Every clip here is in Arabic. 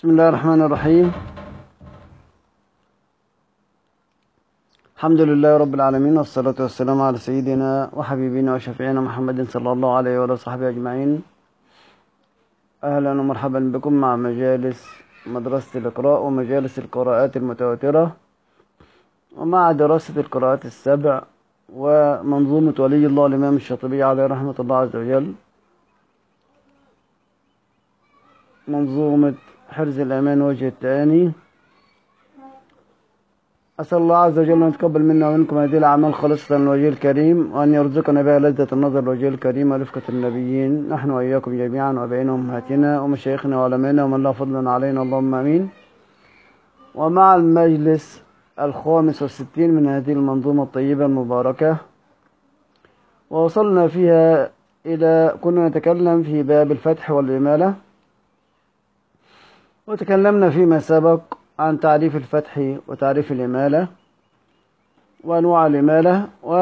بسم الله الرحمن الرحيم. الحمد لله رب العالمين، والصلاة والسلام على سيدنا وحبيبنا وشفيعنا محمد صلى الله عليه وعلى صحبه أجمعين. أهلا ومرحبا بكم مع مجالس مدرسة الإقراء ومجالس القراءات المتواترة، ومع دراسة القراءات السبع ومنظومة ولي الله الإمام الشاطبي عليه رحمة الله عز وجل، منظومة حرز الأمان وجه التاني. أسأل الله عز وجل أن يتقبل منا ومنكم هذه الأعمال خالصة لوجهه الكريم، وأن يرزقنا بها لذة النظر لوجهه الكريم ورفقة النبيين، نحن وإياكم جميعا وبينهم أمهاتنا ومشايخنا وعلمائنا ومن لا فضلا علينا، اللهم آمين. ومع المجلس 65 من هذه المنظومة الطيبة المباركة، ووصلنا فيها كنا نتكلم في باب الفتح والإمالة، وتكلمنا فيما سبق عن تعريف الفتح وتعريف الإمالة وأنواع الإمالة،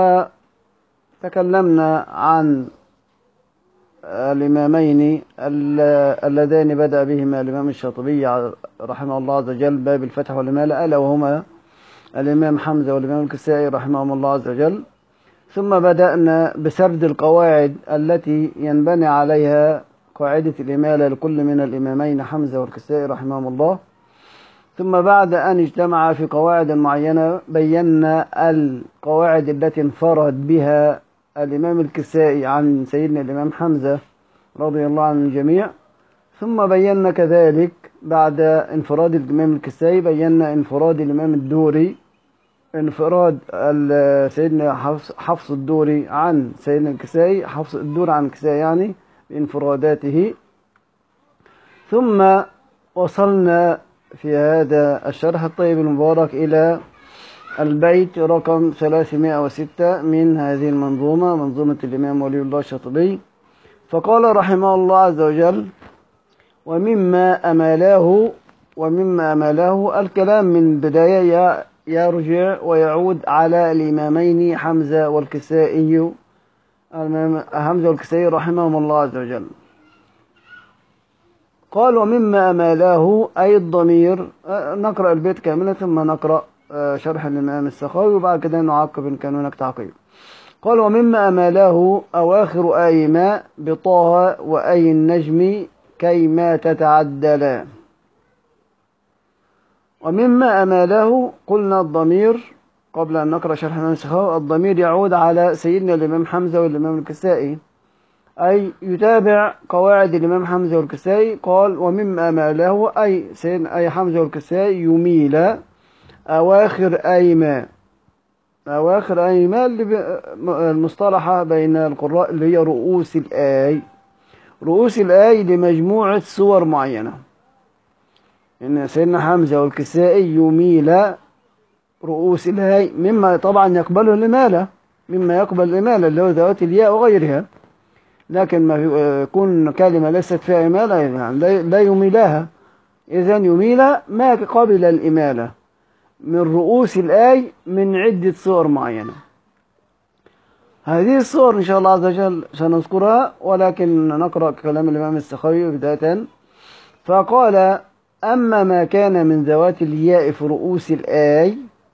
وتكلمنا عن الإمامين اللذان بدأ بهما الإمام الشاطبي رحمه الله عز وجل باب الفتح والإمالة، ألا وهما الإمام حمزة والإمام الكسائي رحمهم الله عز وجل. ثم بدأنا بسرد القواعد التي ينبني عليها قاعدة الإمالة لكل من الإمامين حمزة والكسائي رحمهم الله. ثم بعد أن اجتمع في قواعد معينة بينا القواعد التي انفرد بها الإمام الكسائي عن سيدنا الإمام حمزة رضي الله عن الجميع. ثم بينا كذلك بعد انفراد الإمام الكسائي بينا انفراد الإمام الدوري، انفراد سيدنا حفص الدوري عن سيدنا الكسائي، حفص الدوري عن الكسائي يعني بانفراداته. ثم وصلنا في هذا الشرح الطيب المبارك إلى البيت رقم 306 من هذه المنظومة، منظومة الإمام ولي الله الشاطبي. فقال رحمه الله عز وجل: ومما أماله الكلام من بداية يرجع ويعود على الإمامين حمزة والكسائي رحمهم الله عز وجل. قال: ومما أماله أي الضمير. نقرأ البيت كاملا ثم نقرأ شرح الإمام السخاوي، وبعد كده نعقب إن كان هناك تعقيب. قال: ومما أماله أواخر أيما بطه وأي النجم كيما تتعدلا. ومما أماله قلنا الضمير قبل أن نقرأ شرح الإمام السخاوي، الضمير يعود على سيدنا الإمام حمزة والإمام الكسائي، أي يتابع قواعد الإمام حمزة والكسائي. قال: ومما أماله أي حمزة والكسائي يميل أواخر أيما المصطلحة بين القراء اللي هي رؤوس الآي لمجموعة صور معينة. إن سيدنا حمزة والكسائي يميل رؤوس الآي مما طبعا يقبله الإمالة، مما يقبل الإمالة اللي هو ذوات الياء وغيرها، لكن ما يكون كلمة ليست فيها إمالة يعني لا يميلها. إذن يميل ما قبل الإمالة من رؤوس الآي من عدة صور معينة. هذه الصور إن شاء الله عز وجل سنذكرها، ولكن نقرأ كلام الإمام السخاوي بداية. فقال: أما ما كان من ذوات الياء في رؤوس الآي،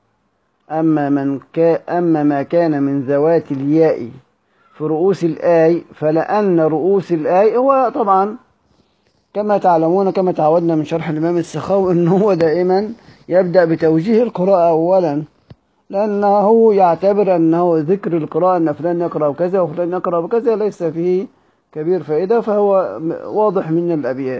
أما ما كان من ذوات الياء في رؤوس الآي، فلأن رؤوس الآي هو طبعا كما تعلمون كما تعودنا من شرح الإمام السخاوي أنه هو دائما يبدأ بتوجيه القراءة أولا، لأنه يعتبر أنه ذكر القراءة أن فلان يقرأ كذا وفلان يقرأ كذا ليس فيه كبير فائدة، فهو واضح من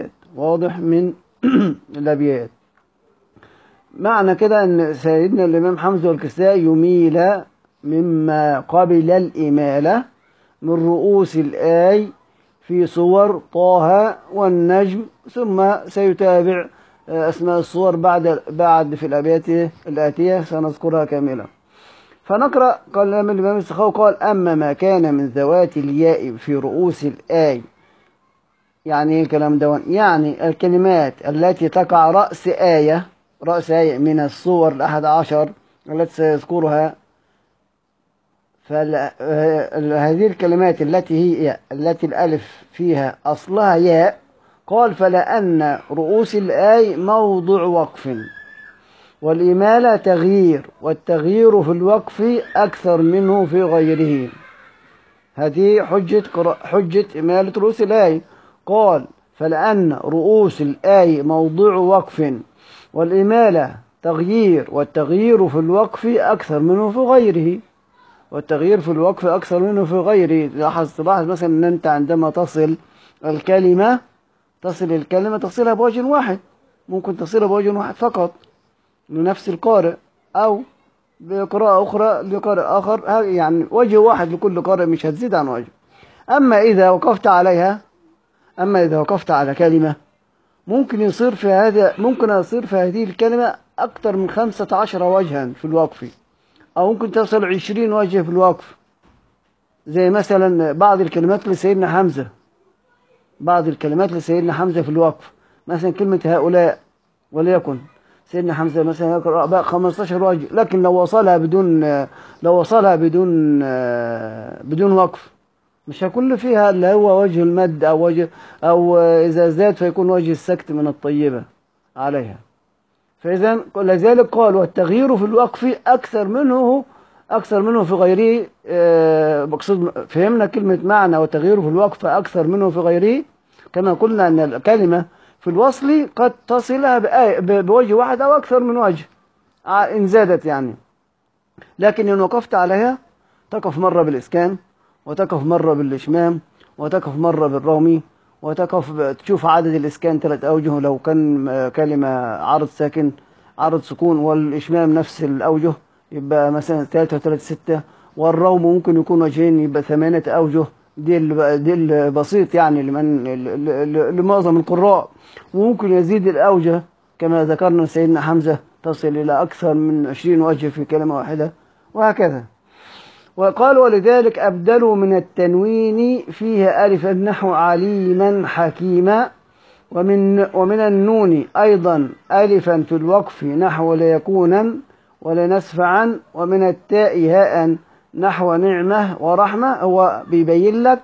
الأبيات. معنى كده أن سيدنا الإمام حمزة والكسائي يميل مما قبل الإمالة من رؤوس الآي في صور طه والنجم، ثم سيتابع أسماء الصور بعد في الأبيات الآتية سنذكرها كاملة. فنقرأ كلام الإمام السخاوي. قال: أما ما كان من ذوات الياء في رؤوس الآي، يعني إيه الكلام ده؟ يعني الكلمات التي تقع رأس آية من الصور 11 التي سيذكرها. فهذه الكلمات التي الألف فيها أصلها ياء، قال فلأن رؤوس الآي موضع وقف، والإمالة تغيير، والتغيير في الوقف أكثر منه في غيره. هذه حجة إمالة رؤوس الآي. قال فلأن رؤوس الآي موضع وقف، والإمالة تغيير، والتغيير في الوقف أكثر منه في غيره. والتغيير في الوقف أكثر منه في غيره. تلاحظ مثلا أن أنت عندما تصل الكلمة تصلها بوجه واحد، ممكن تصلها بوجه واحد فقط لنفس القارئ، أو بقراءة أخرى لقارئ آخر، يعني وجه واحد لكل قارئ، مش هتزيد عن وجه. أما إذا وقفت على كلمة ممكن يصير في هذه الكلمة أكثر من 15 وجها في الوقف، أو ممكن تصل 20 وجه في الوقف. زي مثلا بعض الكلمات لسيدنا حمزة في الوقف، مثلا كلمة هؤلاء، وليكن سيدنا حمزة مثلا يقرأ بقى 15 وجه، لكن لو وصلها بدون وقف مش هيكون فيها اللي هو وجه المد، أو إذا زاد فيكون وجه السكت من الطيبة عليها. فإذا لذلك قال والتغيير في الوقف أكثر منه في غيره. مقصود فهمنا كلمة معنى والتغيير في الوقف أكثر منه في غيره، كما قلنا أن الكلمة في الوصل قد تصلها بوجه واحد أو أكثر من وجه إن زادت يعني. لكن إن وقفت عليها تقف مرة بالإسكان، وتقف مرة بالإشمام، وتقف مرة بالرومي، تشوف عدد الإسكان 3 أوجه لو كان كلمة عرض ساكن، عرض سكون، والإشمام نفس الأوجه يبقى مثلا 3 و3 6، والروم ممكن يكون وجهين يبقى 8 أوجه. دي البسيط يعني لمعظم القراء. وممكن يزيد الأوجه كما ذكرنا سيدنا حمزة تصل إلى أكثر من 20 وجه في كلمة واحدة، وهكذا. وقال ولذلك أبدلوا من التنوين فيه ألفا نحو عليما حكيما، ومن النون أيضا ألفا في الوقف نحو ليكونا ولنسفعا، ومن التاء هاء نحو نعمة ورحمة. هو بيبين لك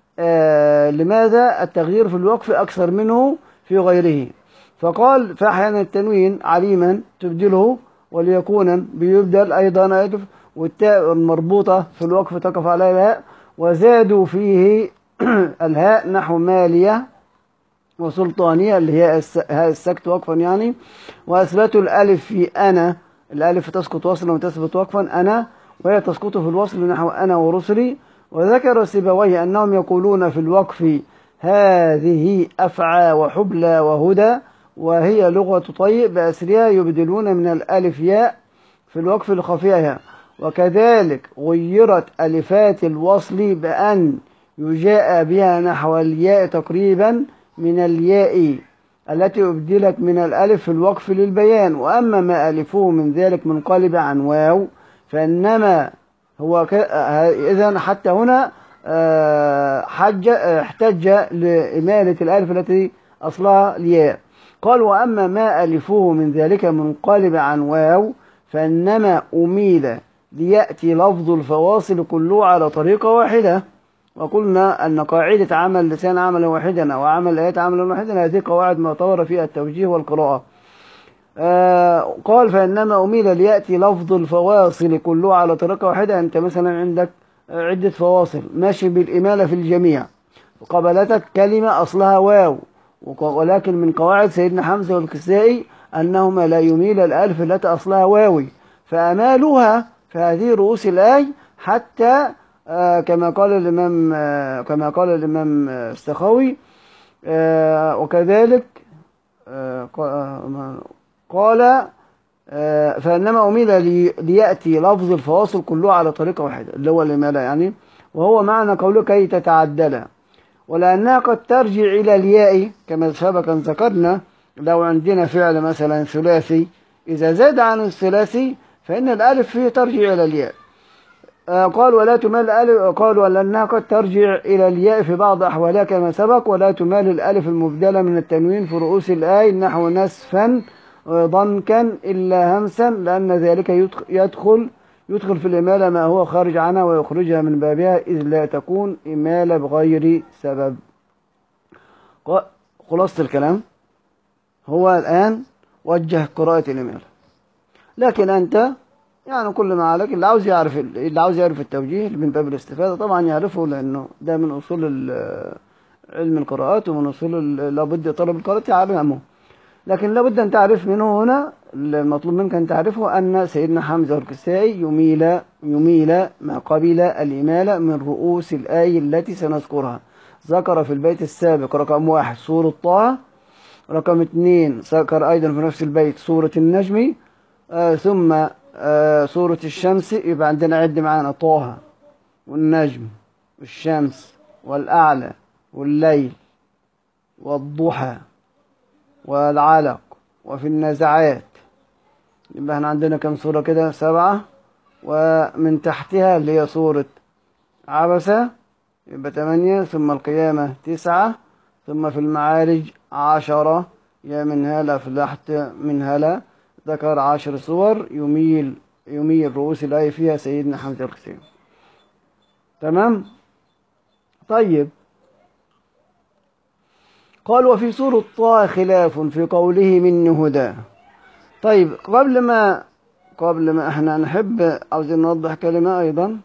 لماذا التغيير في الوقف أكثر منه في غيره. فقال فأحيانا التنوين عليما تبدله، وليكونا بيبدل أيضا ألف، والتاء المربوطة في الوقف تقف عليها الهاء. وزادوا فيه الهاء نحو مالية وسلطانية اللي هي هاء السكت وقفا يعني. وأثبتوا الألف في أنا، الألف تسقط وصلا وتثبت وقفا أنا، وهي تسقط في الوصل نحو أنا ورسلي. وذكر سيبويه أنهم يقولون في الوقف هذه أفعى وحبلى وهدى، وهي لغة طيب بأسرها يبدلون من الألف ياء في الوقف لخفيها. وكذلك غيرت ألفات الوصل بأن يجاء بها نحو الياء تقريبا من الياء التي أبدلت من الألف في الوقف للبيان. وأما ما ألفوه من ذلك منقلب عن واو فإنما هو إذن حتى هنا احتج لإمالة الألف التي أصلها الياء. قال وأما ما ألفوه من ذلك منقلب عن واو فإنما أميل ليأتي لفظ الفواصل كله على طريقة واحدة. وقلنا أن قاعدة عمل اللسان عملا واحدا أو عمل الآيات عملا واحدا هذه قواعد معتبرة فيها التوجيه والقراءة. قال فإنما أميل ليأتي لفظ الفواصل كله على طريقة واحدة. أنت مثلا عندك عدة فواصل ماشي بالإمالة في الجميع، وقبلتك كلمة أصلها واو، ولكن من قواعد سيدنا حمزة والكسائي أنهما لا يميل الألف التي أصلها واوي، فأمالوها في هذه رؤوس الآي حتى كما قال الإمام السخاوي. وكذلك قال فإنما أميل ليأتي لفظ الفواصل كله على طريقة واحدة اللي هو الإمالة يعني، وهو معنى قوله كي تتعدل. ولأنها قد ترجع إلى الياء كما سبق أن ذكرنا. لو عندنا فعل مثلا ثلاثي إذا زاد عن الثلاثي فإن الألف فيه ترجع إلى الياء. قال ولا تمال الألف، قال ولأنها قد ترجع إلى الياء في بعض أحوالها كما سبق. ولا تمال الألف المبدلة من التنوين في رؤوس الآي نحو نسفا ضنكا إلا همسا، لأن ذلك يدخل في الإمالة ما هو خارج عنها ويخرجها من بابها، إذ لا تكون إمالة بغير سبب. خلاصة الكلام هو الآن وجه قراءة الإمالة، لكن أنت يعني كل ما عليك اللي عاوز يعرف التوجيه من باب الاستفادة طبعا يعرفه، لأنه ده من أصول علم القراءات، ومن أصول لابد طلب القراءة يعلمه. لكن لابد أن تعرف منه هنا، المطلوب منك أن تعرفه أن سيدنا حمزة والكسائي يميل ما قبل الإمالة من رؤوس الآية التي سنذكرها. ذكر في البيت السابق رقم 1 سورة طه، رقم 2 ذكر أيضا في نفس البيت سورة النجم، ثم سورة الشمس. يبقى عندنا عد معانا طه والنجم والشمس والأعلى والليل والضحى والعلق وفي النازعات. يبقى احنا عندنا كم سورة كده؟ 7. ومن تحتها اللي هي سورة عبسة يبقى 8، ثم القيامة 9، ثم في المعارج 10، يا من هلا أفلحت من هلا. ذكر 10 سور يميل رؤوس الآية فيها سيدنا حمزة الكسائي. تمام. طيب، قال وفي سورة طه خلاف في قوله مني هدى. طيب، قبل ما احنا نحب عاوزين نوضح كلمة أيضا،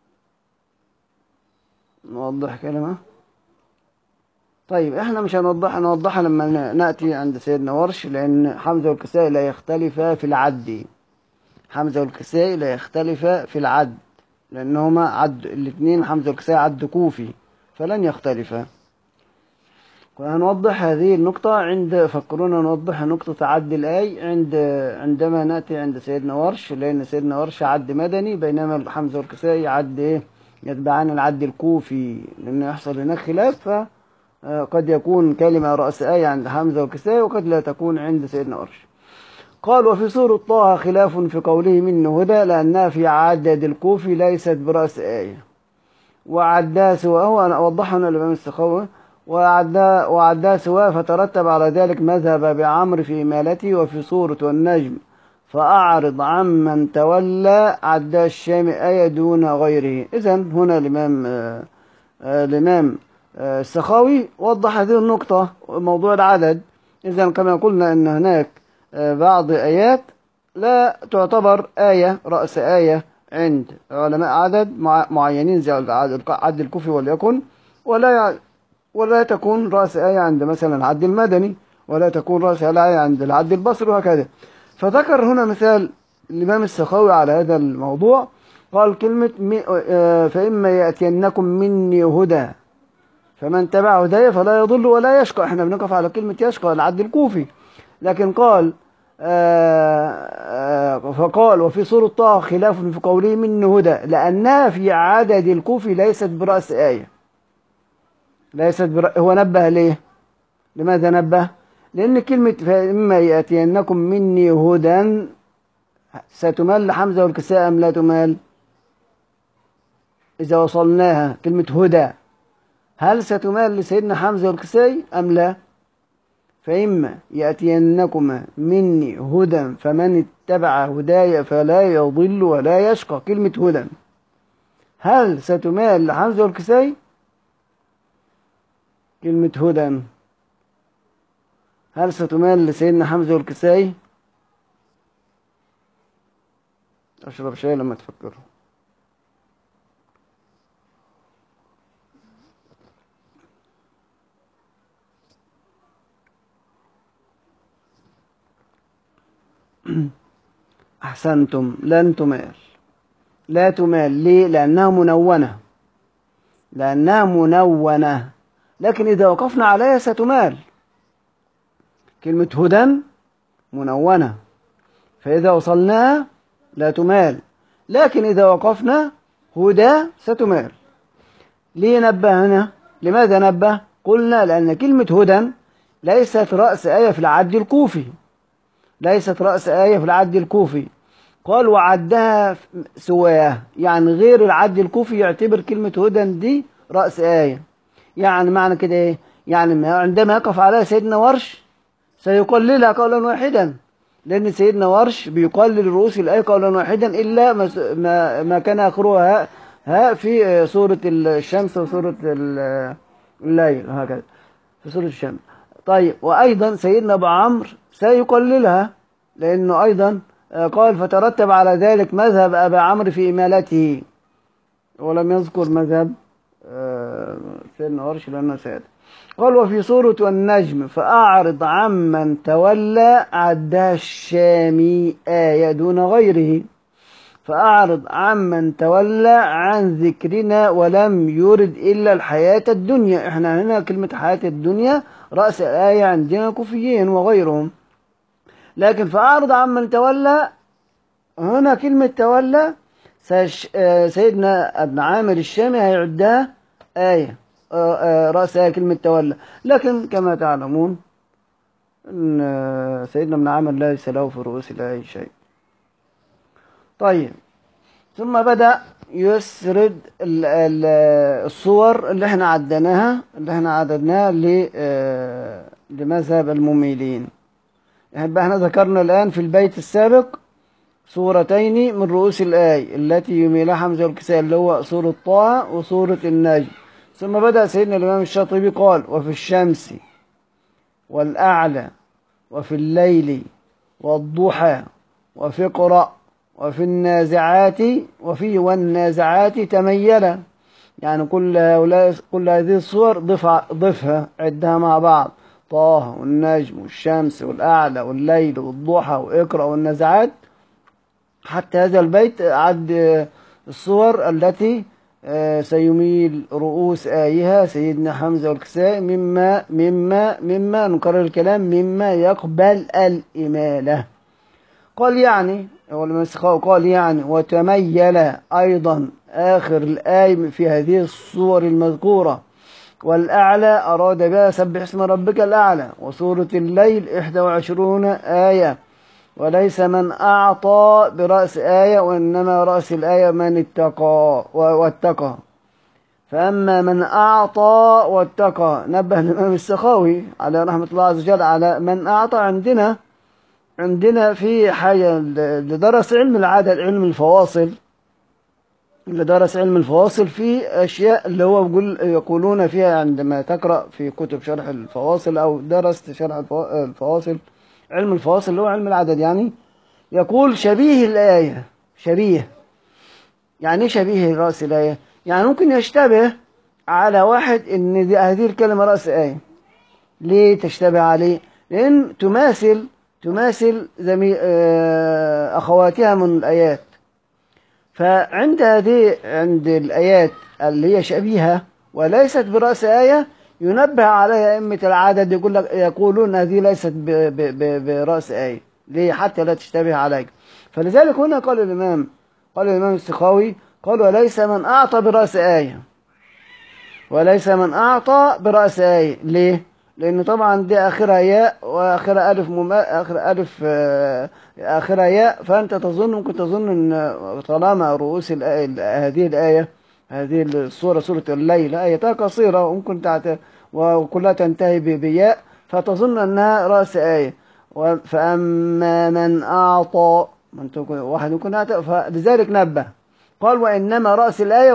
نوضح كلمة. طيب، احنا مش نوضحها لما نأتي عند سيدنا ورش، لأن حمزة والكسائي لا يختلفا في العد. حمزة والكسائي لا يختلفا في العد، لأنهما عد الاثنين، حمزة والكسائي عد كوفي، فلن يختلفا. وهنوضح هذه النقطة فكرونا نوضح نقطة عد الآي عندما نأتي عند سيدنا ورش، لأن سيدنا ورش عد مدني، بينما حمزة والكسائي عد يتبعان العد الكوفي، لأنه يحصل هناك خلاف، فقد يكون كلمة رأس آية عند حمزة والكسائي وقد لا تكون عند سيدنا ورش. قال وفي سورة طه خلاف في قوله مني هدى، لأنها في عدد الكوفي ليست برأس آية، وعدها سواه. أنا أوضحها هنا الإمام السخاوي. وعدها سواه، فترتب على ذلك مذهب بعمر في إمالته. وفي سورة والنجم فأعرض عمن تولى عدها الشامي آية دون غيره. إذن هنا الإمام السخاوي وضح هذه النقطة، موضوع العدد. إذن كما قلنا أن هناك بعض آيات لا تعتبر آية رأس آية عند علماء عدد معينين زي عد الكوفي وليكن، ولا تكون رأس آية عند مثلا العد المدني، ولا تكون رأس آية عند العد البصري، وهكذا. فذكر هنا مثال الإمام السخاوي على هذا الموضوع. قال كلمة فإما يأتينكم مني هدى فمن تبع هدايا فلا يضل ولا يشقى. احنا بنقف على كلمة يشقى العد الكوفي، لكن قال فقال وفي سورة طه خلاف في قوله مني هدى، لأنها في عدد الكوفي ليست برأس آية. هو نبه ليه؟ لماذا نبه؟ لأن كلمة فإما يأتينكم مني هدى ستمال لحمزة والكساء أم لا تمال؟ إذا وصلناها كلمة هدى هل ستمال لسيدنا حمزة والكسائي أم لا؟ فإما يأتينكم مني هدى فمن اتبع هدايا فلا يضل ولا يشقى. كلمة هدى هل ستمال لحمزة والكسائي؟ كلمة هدى هل ستمال لسيدنا حمزة والكسائي؟ أشرب شاي لما تفكروا. أحسنتم، لن تمال، لا تمال. ليه؟ لأنها منونة، لكن إذا وقفنا عليها ستمال. كلمة هدى منونة، فإذا وصلناها لا تمال، لكن إذا وقفنا هدى ستمال. ليه نبه هنا؟ لماذا نبه؟ قلنا لأن كلمة هدى ليست رأس آية في العد الكوفي. قال وعدها سواه، يعني غير العد الكوفي يعتبر كلمة هدى دي رأس آية. يعني معنى كده ايه؟ يعني عندما يقف عليها سيدنا ورش سيقللها قولا واحدا، لأن سيدنا ورش بيقلل رؤوس الآية قولا واحدا إلا ما كان آخرها ها في سورة الشمس وسورة الليل، هكذا في سورة الشمس. طيب، وأيضا سيدنا أبو عمرو سيقللها، لأنه أيضا قال فترتب على ذلك مذهب أبي عمرو في إمالته، ولم يذكر مذهب سيدنا ورش لأنه سيد. قال وفي سورة النجم فأعرض عمن تولى عدها الشامي آية دون غيره. فأعرض عمن تولى عن ذكرنا ولم يرد إلا الحياة الدنيا. احنا هنا كلمة حياة الدنيا رأس الآية عندنا كوفيين وغيرهم، لكن فأعرض عمن تولى هنا كلمة تولى سيدنا ابن عامر الشامي هيعدها آية رأس آية كلمة تولى. لكن كما تعلمون أن سيدنا ابن عامر ليس له في رؤوس الآية شيء. طيب، ثم بدأ يسرد الصور اللي احنا عددناها لمذهب المميلين. يبقى احنا ذكرنا الآن في البيت السابق صورتين من رؤوس الآية التي يميلها حمزة والكسائي، اللي هو سورة طه وسورة النجم. ثم بدأ سيدنا الإمام الشاطبي قال وفي الشمس والأعلى وفي الليل والضحى وفي اقرأ وفي النازعات والنازعات تميلا. يعني كل هذه الصور ضفها عدها مع بعض، طه والنجم والشمس والأعلى والليل والضحى واقرأ والنازعات، حتى هذا البيت عد الصور التي سيميل رؤوس آيها سيدنا حمزة والكسائي مما نكرر الكلام مما يقبل الإمالة. قال يعني وتميل أيضا آخر الآية في هذه الصور المذكورة. والأعلى أراد بها سبح اسم ربك الأعلى، وسورة الليل 21 آية. وليس من أعطى برأس آية، وإنما رأس الآية من اتقى واتقى. فأما من أعطى واتقى، نبه الإمام السخاوي على رحمة الله عز وجل على من أعطى. عندنا في حاجة اللي درس علم العدد، علم الفواصل، اللي درس علم الفواصل في أشياء اللي هو يقولون فيها عندما تقرأ في كتب شرح الفواصل أو درست شرح الفواصل، علم الفواصل اللي هو علم العدد، يعني يقول شبيه الآية. شبيه يعني شبيه رأس الآية، يعني ممكن يشتبه على واحد إن هذه الكلمة رأس آية. ليه تشتبه عليه؟ لأن تماثل أخواتها من الآيات. فعند عند الآيات اللي هي شبيهة وليست برأس آية ينبه عليها أئمة العدد، يقولون هذه ليست برأس آية. ليه؟ حتى لا تشتبه عليك. فلذلك هنا قال الإمام السخاوي قال وليس من أعطى برأس آية، ليه؟ لأنه طبعا دي آخرها ياء وآخرها ألف آخرها ياء، فأنت ممكن تظن أن طالما رؤوس هذه الآية، هذه السورة سورة الليل آيتها قصيرة وممكن وكلها تنتهي بياء، فتظن أنها رأس آية. فأما من أعطى، واحد يكون أعطى، فلذلك نبه قال وإنما رأس الآية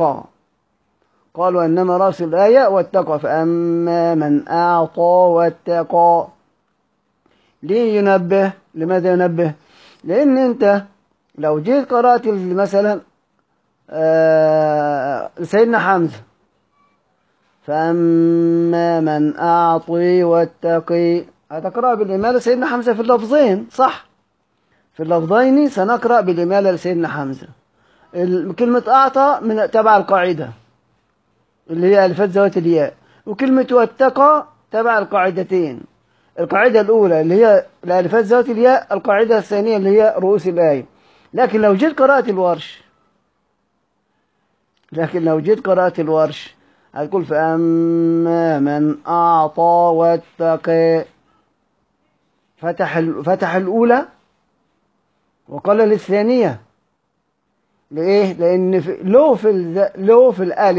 واتقى. فأما من أعطى واتقى. ليه ينبه؟ لماذا ينبه؟ لأن أنت لو جيت قرأت مثلا سيدنا حمزة فأما من أعطي واتقي، هتقرأ بالإمالة سيدنا حمزة في اللفظين، صح؟ في اللفظين سنقرأ بالإمالة لسيدنا حمزة. كلمة أعطى من تبع القاعدة اللي هي ألفات ذوات الياء، وكلمة واتقى تبع القاعدتين. القاعدة الأولى اللي هي الألفات ذوات الياء، القاعدة الثانية اللي هي رؤوس الآية. لكن لو جيت قرأت الورش هتقول فأما من أعطى واتقى، فتح الأولى وقال للثانية. لإيه؟ لأن له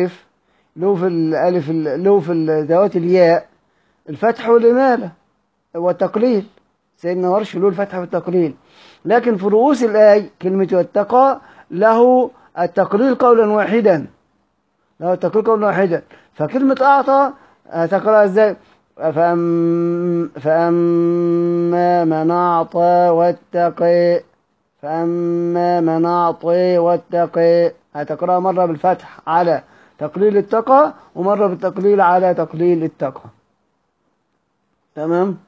في ذوات الياء الفتح والإمالة والتقليل. سيدنا ورش له الفتح والتقليل، لكن في رؤوس الآية كلمة واتقى له التقليل قولا واحدا. فكلمة أعطى تقرأ ازاي؟ فأما من أعطى واتقي. فأما من أعطي واتقي. هتقرأها مرة بالفتح على تقليل التقى، ومرة بالتقليل على تقليل التقى. تمام.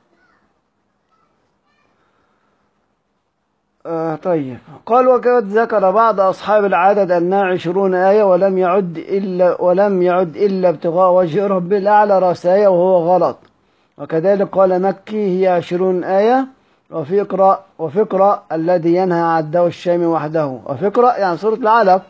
طيب. قال وقد ذكر بعض أصحاب العدد أنها 20 آية، ولم يعد إلا ابتغاء وجه رب الأعلى رأس آية، وهو غلط. وكذلك قال مكي هي 20 آية. وفقرأ الذي ينهى عده الشام وحده. وفقرأ يعني سورة العلق.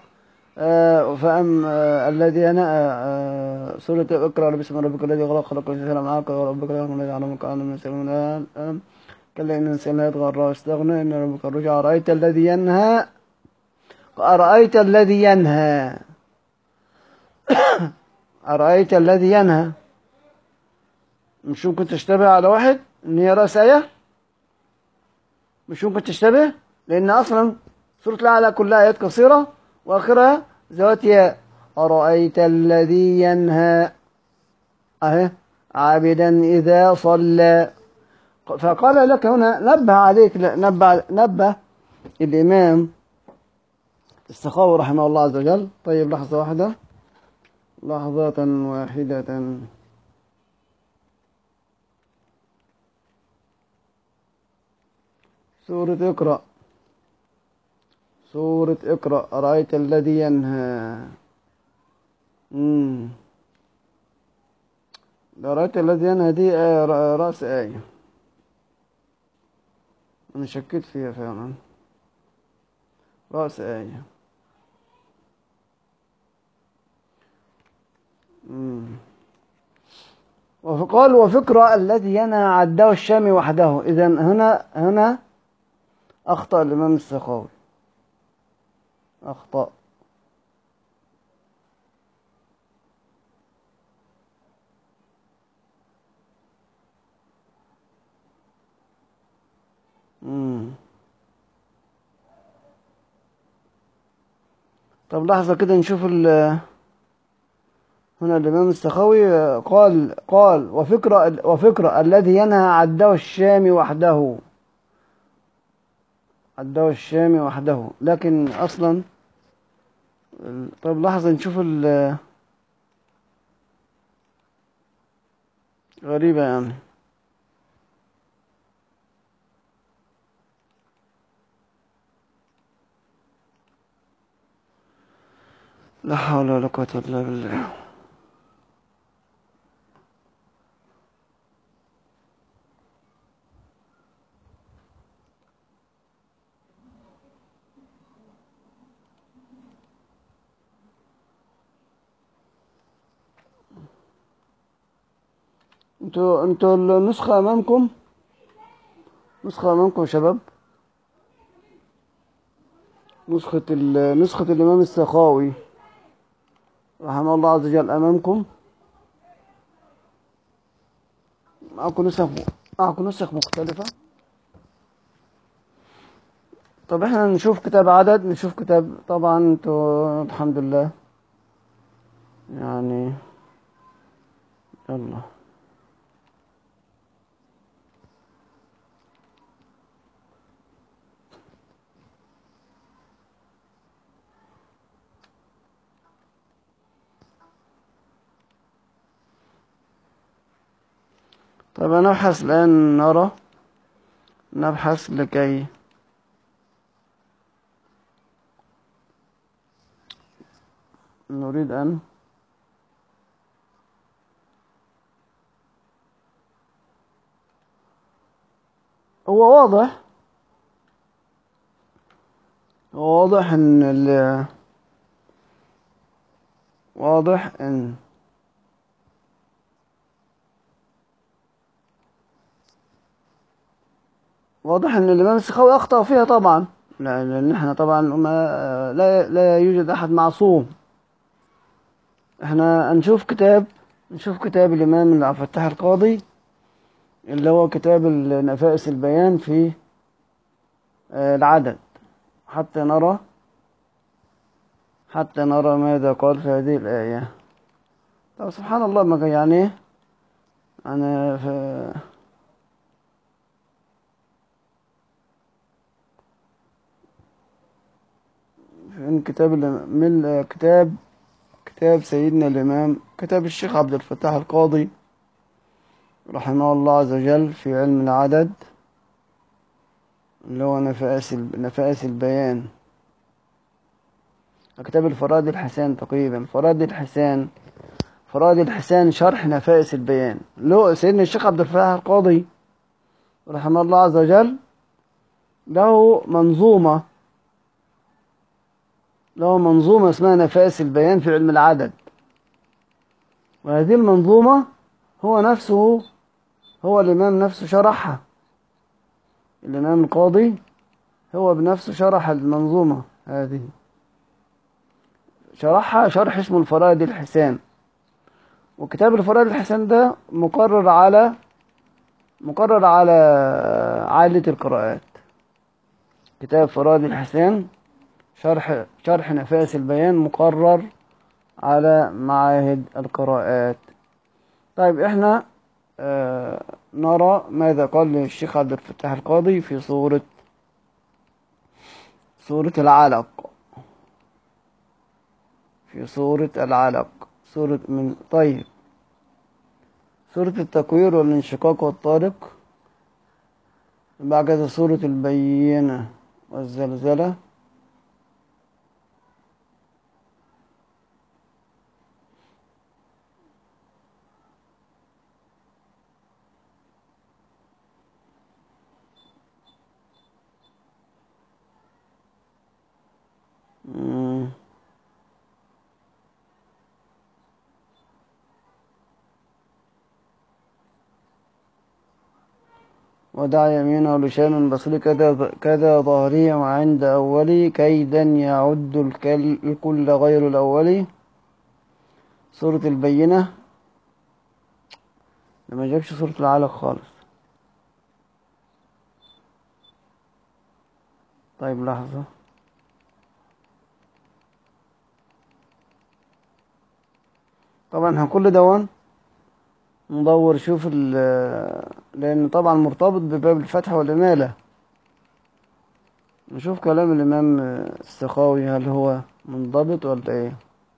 الذي ينهى سورة اقرأ باسم ربك الذي خلق، خلق الإنسان من علق، وربك الذي علم القرآن من السلام. كلا إن الإنسان لا يطغى واستغنى إن ربك الرجع. أرأيت الذي ينهى. أرأيت الذي ينهى. أرأيت الذي ينهى. مش ممكن تشتبه على واحد إن هي رأس آية؟ مش ممكن تشتبه، لأن أصلا سورة الأعلى كلها آيات قصيرة وآخرها ذوات ياء. أرأيت الذي ينهى أهي عابدا إذا صلى. فقال لك هنا نبه عليك، نبه الإمام السخاوي رحمه الله عز وجل. طيب لحظة واحدة، لحظة واحدة. سورة اقرأ. سورة اقرأ أرأيت الذي ينهى. أرأيت الذي ينهى دي آية رأس آية، أنا شكيت فيها فعلا. رأس آية. وقال وفكرة الذي ينهى عده الشام وحده. إذن هنا أخطأ الإمام السخاوي، أخطأ. طب لحظة كده نشوف هنا الإمام السخاوي قال وفكرة الذي ينهى عده الشام وحده. عده الشام وحده، لكن أصلا. طب لحظة نشوف غريبة يعني. لا حول ولا قوة إلا بالله. انتوا النسخة أمامكم؟ نسخة أمامكم يا شباب؟ نسخة الإمام السخاوي رحمه الله عز وجل أمامكم؟ معكم نسخ مختلفة؟ طب احنا نشوف كتاب عدد، نشوف كتاب. طبعا انتوا الحمد لله يعني. يلا. طب نبحث الآن، نبحث لكي نريد أن هو واضح ان واضح ان الإمام السخاوي أخطأ فيها طبعا، لأن احنا طبعا ما لا يوجد أحد معصوم. احنا نشوف كتاب الإمام عبد الفتاح القاضي، اللي هو كتاب نفائس البيان في العدد، حتى نرى ماذا قال في هذه الآية. طب سبحان الله، ما يعني أنا في كتاب من كتاب سيدنا الإمام، كتاب الشيخ عبد الفتاح القاضي رحمه الله عز وجل في علم العدد، اللي هو نفائس البيان، كتاب الفرائد الحسان تقريبا، فرائد الحسان شرح نفائس البيان، له سيدنا الشيخ عبد الفتاح القاضي رحمه الله عز وجل له منظومة اسمها نفائس البيان في علم العدد. وهذه المنظومة هو الإمام نفسه شرحها، الإمام القاضي هو بنفسه شرح المنظومة هذه، شرحها شرح اسمه الفرائد الحسان. وكتاب الفرائد الحسان ده مقرر على عائلة القراءات. كتاب فرائد الحسان شرح نفائس البيان مقرر على معاهد القراءات. طيب احنا نرى ماذا قال الشيخ عبد الفتاح القاضي في سورة العلق، طيب سورة التكوير والانشقاق والطارق، بعد كده سورة البينة والزلزلة، ودع يمينه لشام بصري كذا ظهري وعند أولي كيدا يعد الكل غير الأولي. سورة البينة لما جابش سورة العلق خالص. طيب لحظة، طبعا كل دون ندور شوف لأن طبعا مرتبط بباب الفتح والإمالة. نشوف كلام الإمام السخاوي هل هو منضبط ولا إيه.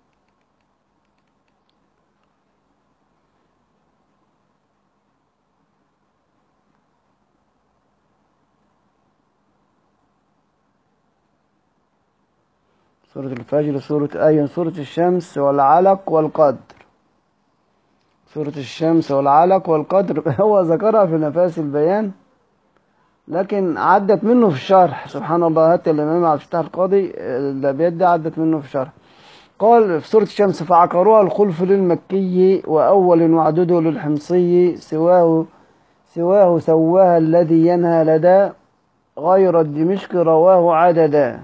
سورة الفجر، سورة الشمس والعلق والقدر. سورة الشمس والعلق والقدر هو ذكرها في نفائس البيان، لكن عدت منه في الشرح. سبحان الله، حتى الإمام عبد الفتاح القاضي الأبيات دي عدت منه في الشرح. قال في سورة الشمس: فعقروها الخلف للمكي وأول وعدده للحمصي سواه سواها الذي ينهى لدى غير الدمشق رواه عددا.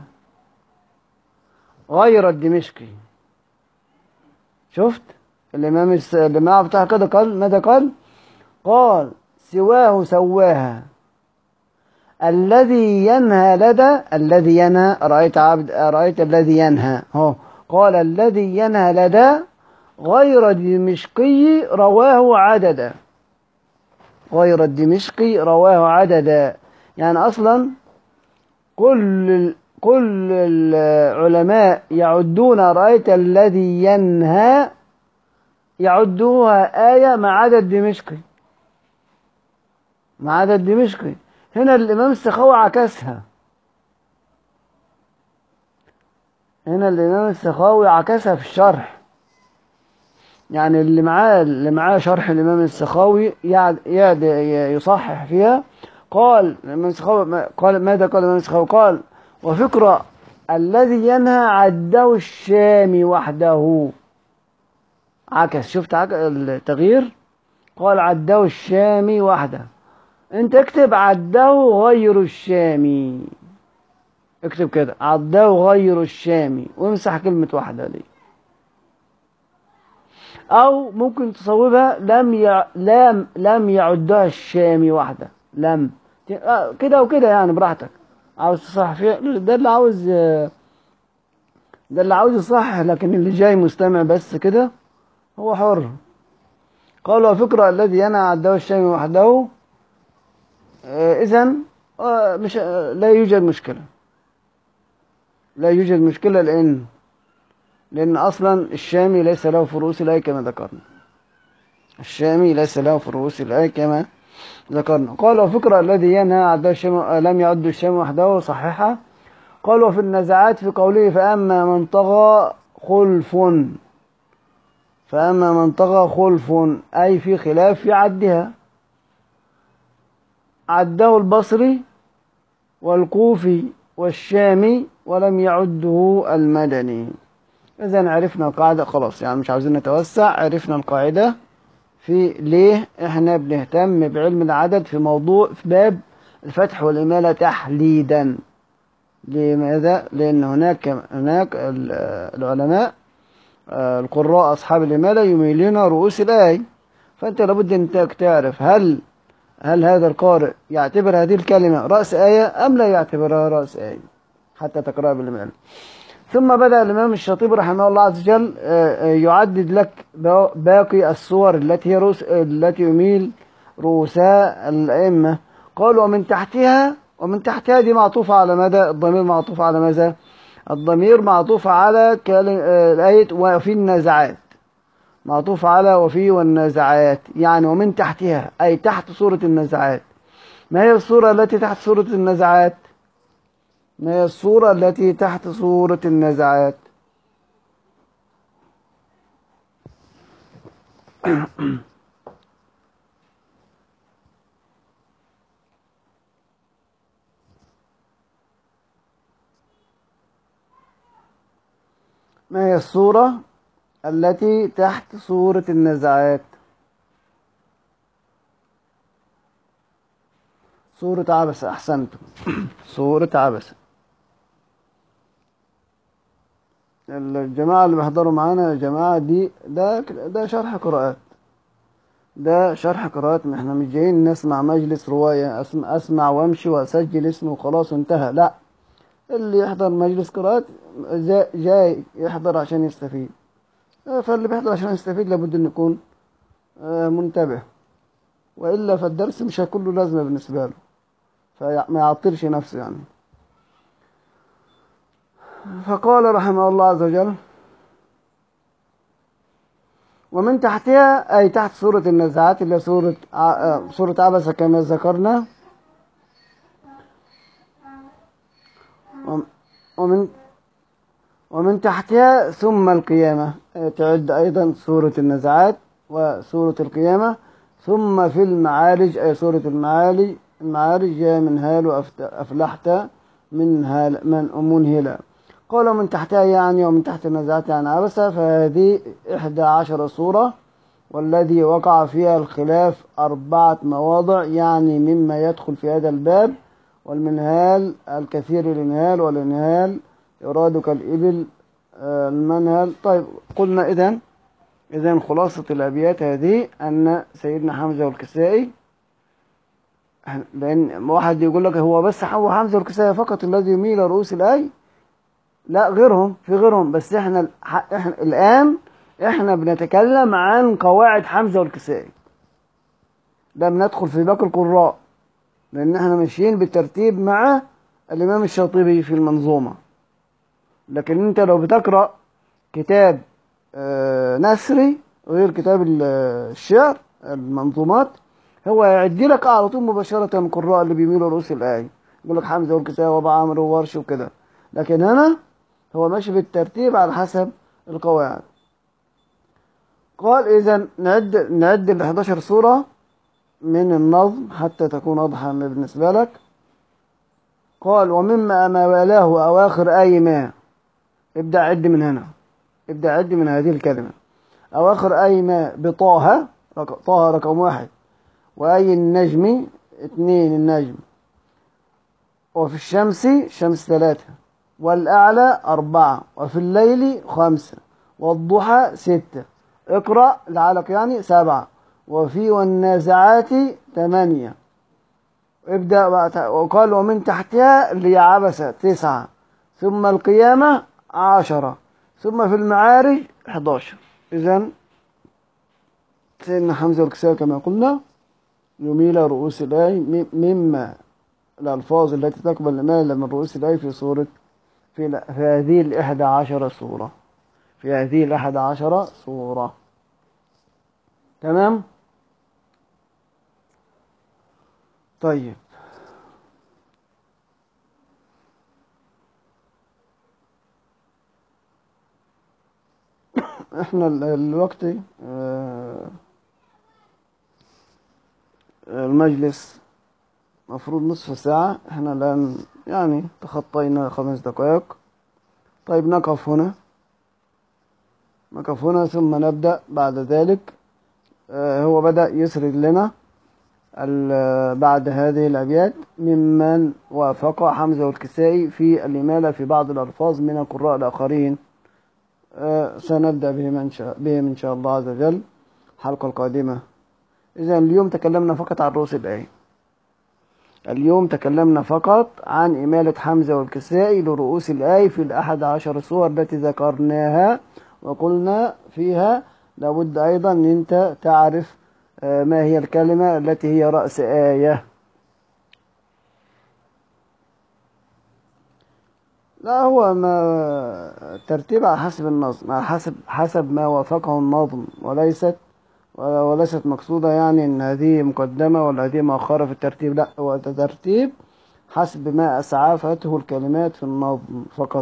غير الدمشقي، شفت الإمام بتاع كده قال ماذا قال سواها الذي ينهى لدى، الذي ينهى، رأيت الذي ينهى هو، قال الذي ينهى لدى غير الدمشقي رواه عددا. غير الدمشقي رواه عددا، يعني أصلا كل العلماء يعدون رأيت الذي ينهى يعدوها آية ما عدا الدمشقي. هنا الإمام السخاوي عكسها، في الشرح. يعني اللي معاه شرح الإمام السخاوي يصحح فيها. قال الإمام السخاوي ماذا قال الإمام السخاوي؟ قال: وفكرة الذي ينهى عده الشامي وحده. عكس، شفت التغيير؟ قال عده الشامي وحده، انت اكتب عده غير الشامي، اكتب كده عده غير الشامي وامسح كلمة وحده دي. او ممكن تصوبها لم يعدها الشامي وحده، لم كده وكده، يعني براحتك. عاوز تصحح فيها ده اللي عاوز يصحح، لكن اللي جاي مستمع بس كده هو حر. قال وفكرة الذي ينهى عده الشام وحده. إذن مش لا يوجد مشكلة، لا يوجد مشكلة، لأن أصلا الشامي ليس له في رؤوس الآية كما ذكرنا، الشامي ليس له في رؤوس الآية كما ذكرنا. قال وفكرة الذي ينهى عده الشام لم يعد الشام وحده صحيحة. قال وفي النزعات في قوله فأما من طغى خلف، فأما من طغى خلف أي في خلاف في عدها، عده البصري والكوفي والشامي ولم يعده المدني. إذن عرفنا القاعدة خلاص، يعني مش عاوزين نتوسع، عرفنا القاعدة في ليه احنا بنهتم بعلم العدد في في باب الفتح والإمالة تحديدا. لماذا؟ لأن هناك العلماء القراء أصحاب الإمالة يميلون رؤوس الآية، فأنت لابد أن تعرف هل هذا القارئ يعتبر هذه الكلمة رأس آية أم لا يعتبرها رأس آية حتى تقرأها بالإمالة. ثم بدأ الإمام الشاطبي رحمه الله عز وجل يعدد لك باقي الصور التي يميل رؤوسها الأئمة. قال ومن تحتها دي معطوفة على ماذا؟ الضمير معطوف على ماذا؟ الضمير معطوف على الآية وفي النازعات، معطوف على وفي والنازعات، يعني ومن تحتها أي تحت سورة النازعات. ما هي السورة التي تحت سورة النازعات؟ ما هي السورة التي تحت سورة النازعات؟ ما هي السورة التي تحت سورة النازعات؟ سورة عبسة، أحسنتم. سورة عبسة. الجماعة اللي بيحضروا معانا يا جماعة ده شرح قراءات، ده شرح قراءات، احنا مش جايين نسمع مجلس رواية أسمع وأمشي وأسجل اسمي وخلاص وانتهى، لا. اللي يحضر مجلس قراءات جاي يحضر عشان يستفيد، فاللي بيحضر عشان يستفيد لابد أن يكون منتبه، وإلا فالدرس مش هيكون له لازمة بالنسبة له، فما يعطلش نفسه يعني. فقال رحمه الله عز وجل ومن تحتها أي تحت سورة النزعات اللي هي سورة عبسة كما ذكرنا. ومن تحتها ثم القيامة، تعد أيضا سورة النزعات وسورة القيامة. ثم في المعارج أي سورة المعارج يا من هال وأفلحت من منهلا. قالوا من تحتها يعني ومن تحت النزعات يعني عبسة، فهذه 11 سورة، والذي وقع فيها الخلاف 4 مواضع، يعني مما يدخل في هذا الباب. والمنهال الكثير الانهال، والانهال يراد كالإبل المنهل. طيب قلنا إذن خلاصة الأبيات هذه أن سيدنا حمزة والكسائي، لأن واحد يقول لك هو بس هو حمزة والكسائي فقط الذي يميل رؤوس الآية؟ لا، في غيرهم، بس احنا الآن بنتكلم عن قواعد حمزة والكسائي، ده بندخل في باقي القراء، لأن احنا ماشيين بالترتيب مع الإمام الشاطبي في المنظومة. لكن انت لو بتقرأ كتاب نثري غير كتاب الشعر المنظومات، هو يعدي لك على طول مباشرة القراء اللي بيميلوا رؤوس الآية، يقول لك حمزة والكسائي وابو عامر وورش وكده، لكن هنا هو ماشي بالترتيب على حسب القواعد. قال إذن نعد ال 11 سورة من النظم حتى تكون واضحة بالنسبة لك. قال ومما ما والاه أواخر آي ما، ابدأ عد من هنا، ابدأ عد من هذه الكلمة. أواخر آي ما بطه، طه رقم 1، وآي النجم 2 النجم، وفي الشمس شمس 3، والأعلى 4، وفي الليل 5، والضحى 6، اقرأ لعلك يعني 7، وفي والنازعات 8. ابدأ وقال ومن تحتها اللي عبسة 9، ثم القيامة 10، ثم في المعارج 11. إذن سيدنا حمزة والكسائي كما قلنا يميل رؤوس الآي مما الألفاظ التي تقبل الإمالة من رؤوس الآي في صورة في هذه الإحدى عشر صورة، في هذه الإحدى عشر صورة. تمام. طيب احنا الوقت المجلس مفروض نصف ساعة، احنا الآن يعني تخطينا 5 دقائق. طيب نقف هنا ثم نبدأ بعد ذلك. هو بدأ يسرد لنا بعد هذه الأبيات ممن وافق حمزة والكسائي في الإمالة في بعض الألفاظ من القراء الآخرين. سنبدأ بهم إن شاء الله عز وجل الحلقة القادمة. إذن اليوم تكلمنا فقط عن رؤوس الآية. اليوم تكلمنا فقط عن إمالة حمزة والكسائي لرؤوس الآية في 11 صور التي ذكرناها، وقلنا فيها لابد أيضا أن أنت تعرف ما هي الكلمة التي هي رأس آية. لا، هو ما ترتيب على حسب النظم، حسب ما وافقه النظم، وليست مقصودة يعني ان هذه مقدمة ولا هذه مؤخرة في الترتيب. لا، هو ترتيب حسب ما اسعافته الكلمات في النظم فقط.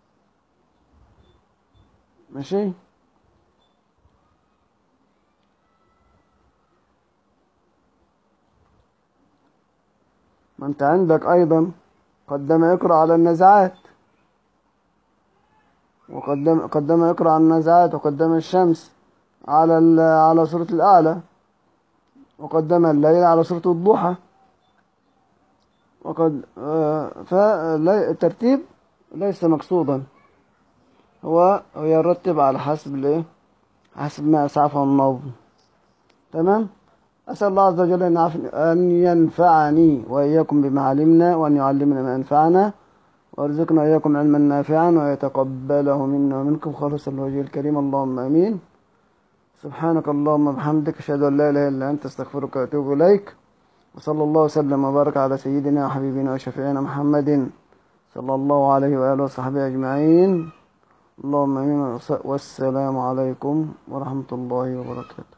ماشي. ما انت عندك ايضا قدم يقرأ على النزعات، قدم يقرأ على النزعات، وقدم الشمس على سورة الأعلى، وقدم الليل على سورة الضحى. فالترتيب ليس مقصودا، هو يرتب على حسب ما أسعفه النظم. تمام. أسأل الله عز وجل أن ينفعني وإياكم بما علمنا، وأن يعلمنا ما ينفعنا، وارزقنا إياكم علما نافعا، ويتقبله منا ومنكم خالصا لوجهه الكريم. اللهم آمين. سبحانك اللهم وبحمدك، أشهد أن لا إله إلا أنت، أستغفرك وأتوب إليك. وصلى الله وسلم وبارك على سيدنا وحبيبنا وشفيعنا محمد صلى الله عليه وآله وصحبه أجمعين. اللهم آمين. والسلام عليكم ورحمة الله وبركاته.